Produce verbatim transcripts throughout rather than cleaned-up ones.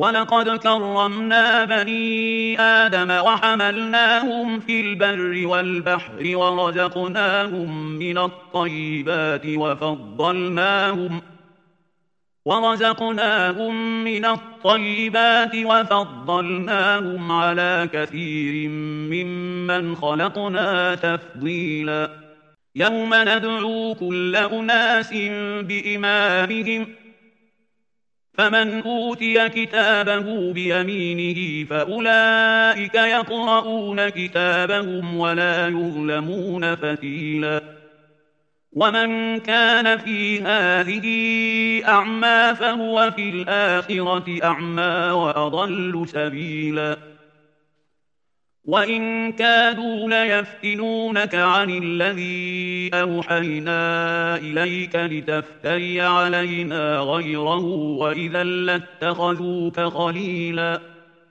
ولقد كرمنا بني آدم وحملناهم في البر والبحر ورزقناهم من الطيبات وفضلناهم ورزقناهم من الطيبات وفضلناهم على كثير ممن خلقنا تفضيلا يوم ندعو كل أناس بإمامهم فمن أوتي كتابه بيمينه فأولئك يقرؤون كتابهم ولا يظلمون فتيلا ومن كان في هذه أعمى فهو في الآخرة أعمى وأضل سبيلا وإن كادوا ليفتنونك عن الذي أوحينا إليك لتفتري علينا غيره وإذا لاتخذوك خليلا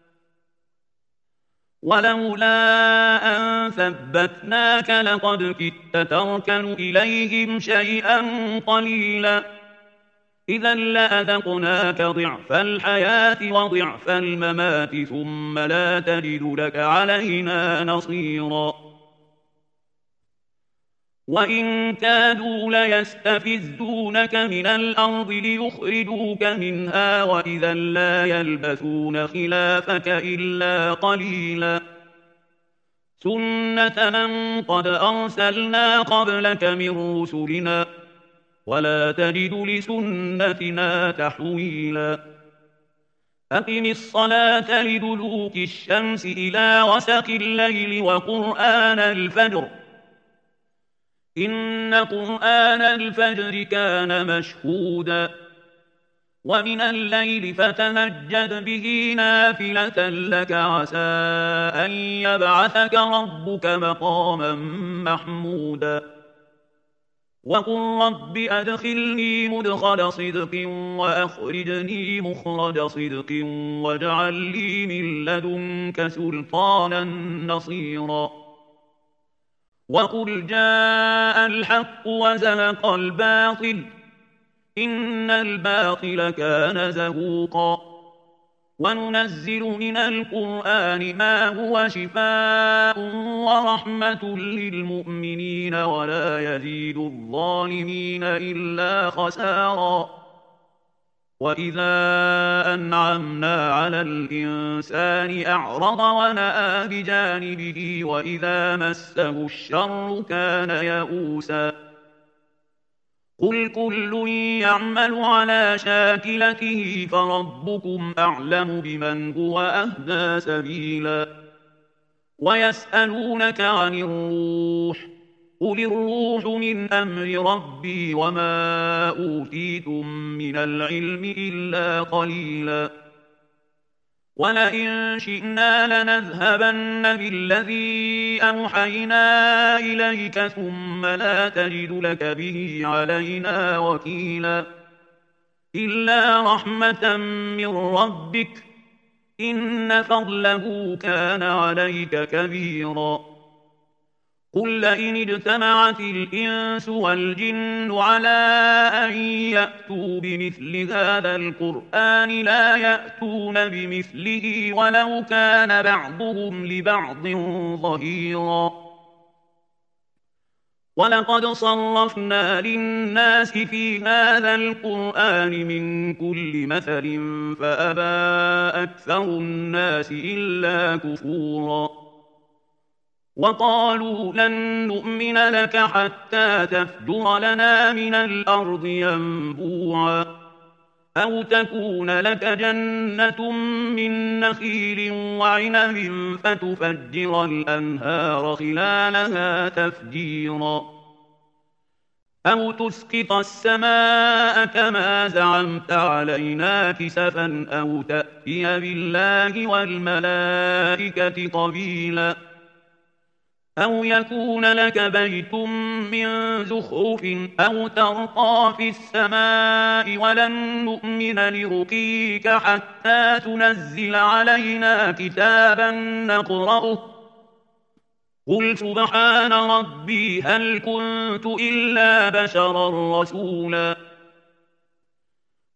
ولولا أن ثبتناك لقد كدت تركن إليهم شيئا قليلا إذا لأذقناك ضعف الحياة وضعف الممات ثم لا تجد لك علينا نصيرا وإن كادوا ليستفزونك من الأرض ليخرجوك منها وإذا لا يلبثون خلافك إلا قليلا سنة من قد أرسلنا قبلك من رسلنا ولا تجد لسنتنا تحويلا أقم الصلاة لدلوك الشمس إلى غسق الليل وقرآن الفجر إن قرآن الفجر كان مشهودا ومن الليل فتهجد به نافلة لك عسى أن يبعثك ربك مقاما محمودا وقل رب أدخلني مدخل صدق وأخرجني مخرج صدق واجعل لي من لدنك سلطانا نصيرا وقل جاء الحق وزهق الباطل إن الباطل كان زهوقا وننزل من القرآن ما هو شفاء ورحمة للمؤمنين ولا يزيد الظالمين إلا خسارا وإذا أنعمنا على الإنسان أعرض ونأى بجانبه وإذا مسه الشر كان يئوسا قل كل يعمل على شاكلته فربكم أعلم بمن هو أهدى سبيلا ويسألونك عن الروح قل الروح من أمر ربي وما أوتيتم من العلم إلا قليلا ولئن شئنا لنذهبن بالذي أوحينا إليك ثم لا تجد لك به علينا وكيلا إلا رحمة من ربك إن فضله كان عليك كبيرا قل لئن اجتمعت الإنس والجن على أن يأتوا بمثل هذا القرآن لا يأتون بمثله ولو كان بعضهم لبعض ظهيرا ولقد صرفنا للناس في هذا القرآن من كل مثل فأبى أكثر الناس إلا كفورا وقالوا لن نؤمن لك حتى تفجر لنا من الأرض ينبوعا أو تكون لك جنة من نخيل وعنب فتفجر الأنهار خلالها تفجيرا أو تسقط السماء كما زعمت علينا كسفا أو تأتي بالله والملائكة قبيلا أو يكون لك بيت من زخرف أو ترقى في السماء ولن نؤمن لرقيك حتى تنزل علينا كتابا نقرأه قل سبحان ربي هل كنت إلا بشرا رسولا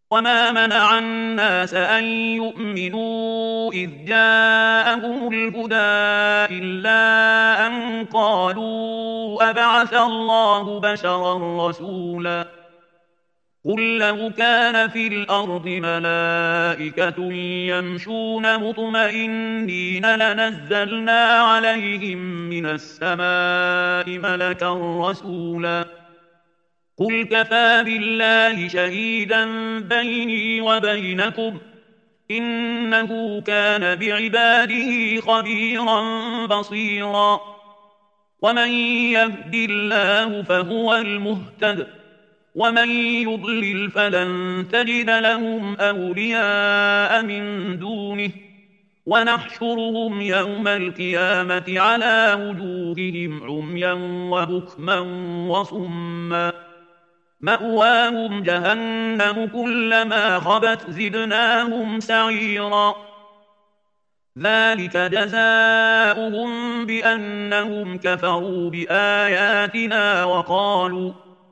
وما منع الناس أن يؤمنوا إذ جاءهم الهدى إلا أن قالوا أبعث الله بشرا رسولا قل لو كان في الأرض ملائكة يمشون مطمئنين لنزلنا عليهم من السماء ملكا رسولا قل كفى بالله شهيدا بيني وبينكم إنه كان بعباده خبيرا بصيرا ومن يهد الله فهو المهتد ومن يضلل فلن تجد لهم أولياء من دونه ونحشرهم يوم القيامة على وجوههم عميا وبكما وصما مأواهم جهنم كلما خبت زدناهم سعيرا ذلك جزاؤهم بأنهم كفروا بآياتنا وقالوا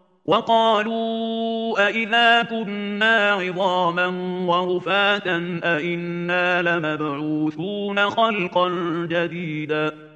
وقالوا أئذا كنا عظاما ورفاتا أئنا لمبعوثون خلقا جديدا